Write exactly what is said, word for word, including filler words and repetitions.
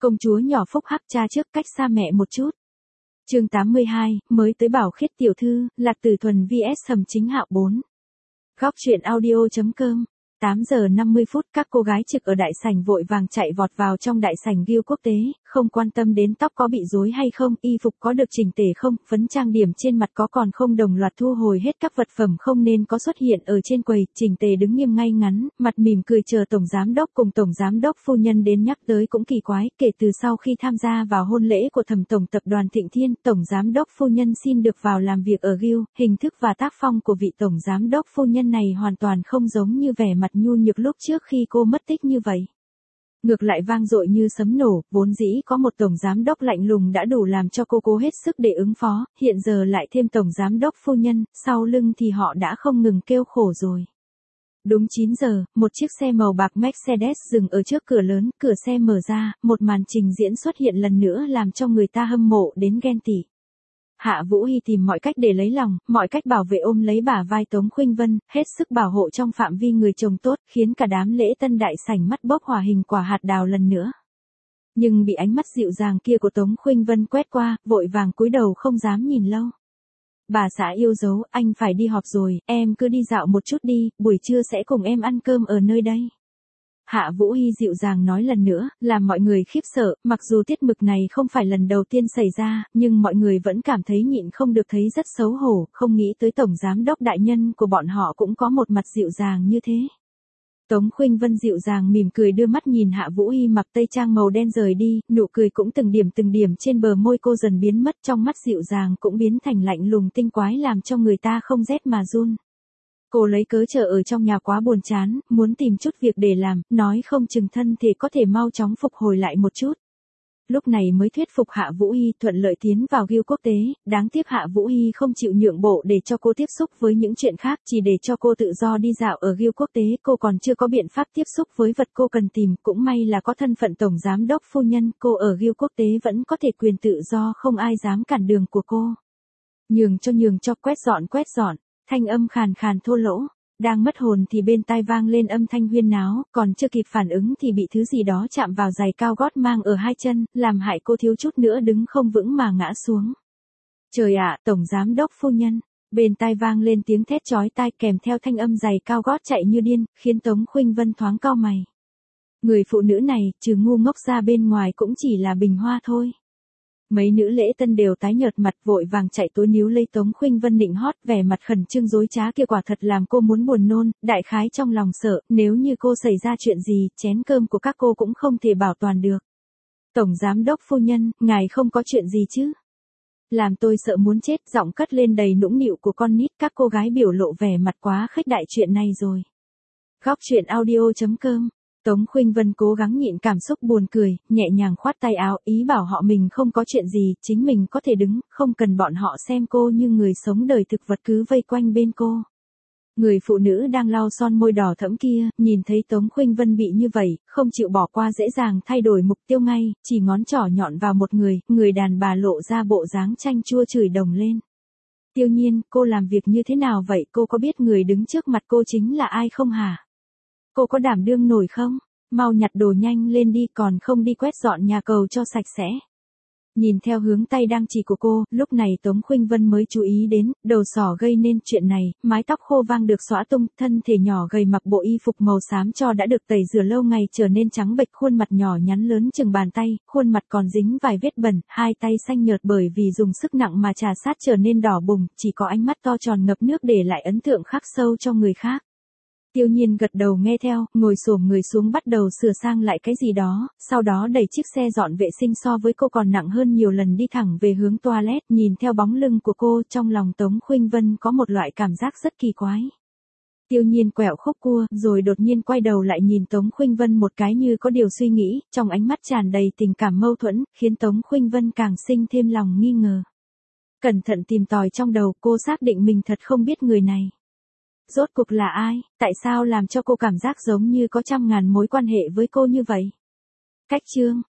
Công chúa nhỏ phúc hắc cha trước cách xa mẹ một chút. Chương tám mươi hai, mới tới Bảo Khiết tiểu thư, Lạc Tử Thuần vs Sầm Chính Hạo bốn. Góc truyện audio.com. tám giờ năm mươi phút, các cô gái trực ở đại sảnh vội vàng chạy vọt vào trong đại sảnh Guild quốc tế, không quan tâm đến tóc có bị rối hay không, y phục có được chỉnh tề không, phấn trang điểm trên mặt có còn không, đồng loạt thu hồi hết các vật phẩm không nên có xuất hiện ở trên quầy, chỉnh tề đứng nghiêm ngay ngắn, mặt mỉm cười chờ tổng giám đốc cùng tổng giám đốc phu nhân đến. Nhắc tới cũng kỳ quái, kể từ sau khi tham gia vào hôn lễ của Thẩm tổng tập đoàn Thịnh Thiên, tổng giám đốc phu nhân xin được vào làm việc ở Guild, hình thức và tác phong của vị tổng giám đốc phu nhân này hoàn toàn không giống như vẻ mặt nhu nhược lúc trước khi cô mất tích như vậy. Ngược lại vang dội như sấm nổ, vốn dĩ có một tổng giám đốc lạnh lùng đã đủ làm cho cô cố hết sức để ứng phó, hiện giờ lại thêm tổng giám đốc phu nhân, sau lưng thì họ đã không ngừng kêu khổ rồi. Đúng chín giờ, một chiếc xe màu bạc Mercedes dừng ở trước cửa lớn, cửa xe mở ra, một màn trình diễn xuất hiện lần nữa làm cho người ta hâm mộ đến ghen tị. Hạ Vũ Hy tìm mọi cách để lấy lòng, mọi cách bảo vệ ôm lấy bả vai Tống Khuynh Vân, hết sức bảo hộ trong phạm vi người chồng tốt, khiến cả đám lễ tân đại sảnh mắt bốc hỏa hình quả hạt đào lần nữa. Nhưng bị ánh mắt dịu dàng kia của Tống Khuynh Vân quét qua, vội vàng cúi đầu không dám nhìn lâu. Bà xã yêu dấu, anh phải đi họp rồi, em cứ đi dạo một chút đi, buổi trưa sẽ cùng em ăn cơm ở nơi đây. Hạ Vũ Hy dịu dàng nói lần nữa, làm mọi người khiếp sợ, mặc dù tiết mục này không phải lần đầu tiên xảy ra, nhưng mọi người vẫn cảm thấy nhịn không được, thấy rất xấu hổ, không nghĩ tới tổng giám đốc đại nhân của bọn họ cũng có một mặt dịu dàng như thế. Tống Khuynh Vân dịu dàng mỉm cười đưa mắt nhìn Hạ Vũ Hy mặc tây trang màu đen rời đi, nụ cười cũng từng điểm từng điểm trên bờ môi cô dần biến mất, trong mắt dịu dàng cũng biến thành lạnh lùng tinh quái làm cho người ta không rét mà run. Cô lấy cớ chờ ở trong nhà quá buồn chán, muốn tìm chút việc để làm, nói không chừng thân thì có thể mau chóng phục hồi lại một chút. Lúc này mới thuyết phục Hạ Vũ Hy thuận lợi tiến vào Guild quốc tế, đáng tiếc Hạ Vũ Hy không chịu nhượng bộ để cho cô tiếp xúc với những chuyện khác, chỉ để cho cô tự do đi dạo ở Guild quốc tế, cô còn chưa có biện pháp tiếp xúc với vật cô cần tìm, cũng may là có thân phận tổng giám đốc phu nhân, cô ở Guild quốc tế vẫn có thể quyền tự do, không ai dám cản đường của cô. Nhường cho nhường cho, quét dọn quét dọn. Thanh âm khàn khàn thô lỗ, đang mất hồn thì bên tai vang lên âm thanh huyên náo, còn chưa kịp phản ứng thì bị thứ gì đó chạm vào giày cao gót mang ở hai chân, làm hại cô thiếu chút nữa đứng không vững mà ngã xuống. Trời ạ, tổng giám đốc phu nhân, bên tai vang lên tiếng thét chói tai kèm theo thanh âm giày cao gót chạy như điên, khiến Tống Khuynh Vân thoáng cau mày. Người phụ nữ này, trừ ngu ngốc ra bên ngoài cũng chỉ là bình hoa thôi. Mấy nữ lễ tân đều tái nhợt mặt vội vàng chạy tối níu lấy Tống Khuynh Vân nịnh hót, vẻ mặt khẩn trương dối trá kia quả thật làm cô muốn buồn nôn, đại khái trong lòng sợ, nếu như cô xảy ra chuyện gì, chén cơm của các cô cũng không thể bảo toàn được. Tổng giám đốc phu nhân, ngài không có chuyện gì chứ? Làm tôi sợ muốn chết, giọng cất lên đầy nũng nịu của con nít, các cô gái biểu lộ vẻ mặt quá khích đại chuyện này rồi. Góc truyện audio.com. Tống Khuynh Vân cố gắng nhịn cảm xúc buồn cười, nhẹ nhàng khoát tay áo, ý bảo họ mình không có chuyện gì, chính mình có thể đứng, không cần bọn họ xem cô như người sống đời thực vật cứ vây quanh bên cô. Người phụ nữ đang lau son môi đỏ thẫm kia, nhìn thấy Tống Khuynh Vân bị như vậy, không chịu bỏ qua dễ dàng thay đổi mục tiêu ngay, chỉ ngón trỏ nhọn vào một người, người đàn bà lộ ra bộ dáng chanh chua chửi đồng lên. Tiêu Nhiên, cô làm việc như thế nào vậy, cô có biết người đứng trước mặt cô chính là ai không hả? Cô có đảm đương nổi không? Mau nhặt đồ nhanh lên đi, còn không đi quét dọn nhà cầu cho sạch sẽ. Nhìn theo hướng tay đang chỉ của cô, lúc này Tống Khuynh Vân mới chú ý đến, đầu sỏ gây nên chuyện này, mái tóc khô vang được xõa tung, thân thể nhỏ gầy mặc bộ y phục màu xám cho đã được tẩy rửa lâu ngày trở nên trắng bệch, khuôn mặt nhỏ nhắn lớn chừng bàn tay, khuôn mặt còn dính vài vết bẩn, hai tay xanh nhợt bởi vì dùng sức nặng mà trà sát trở nên đỏ bừng, chỉ có ánh mắt to tròn ngập nước để lại ấn tượng khắc sâu cho người khác. Tiêu Nhiên gật đầu nghe theo, ngồi xổm người xuống bắt đầu sửa sang lại cái gì đó, sau đó đẩy chiếc xe dọn vệ sinh so với cô còn nặng hơn nhiều lần đi thẳng về hướng toilet, nhìn theo bóng lưng của cô, trong lòng Tống Khuynh Vân có một loại cảm giác rất kỳ quái. Tiêu Nhiên quẹo khúc cua, rồi đột nhiên quay đầu lại nhìn Tống Khuynh Vân một cái như có điều suy nghĩ, trong ánh mắt tràn đầy tình cảm mâu thuẫn, khiến Tống Khuynh Vân càng sinh thêm lòng nghi ngờ. Cẩn thận tìm tòi trong đầu, cô xác định mình thật không biết người này. Rốt cuộc là ai, tại sao làm cho cô cảm giác giống như có trăm ngàn mối quan hệ với cô như vậy? Cách chương,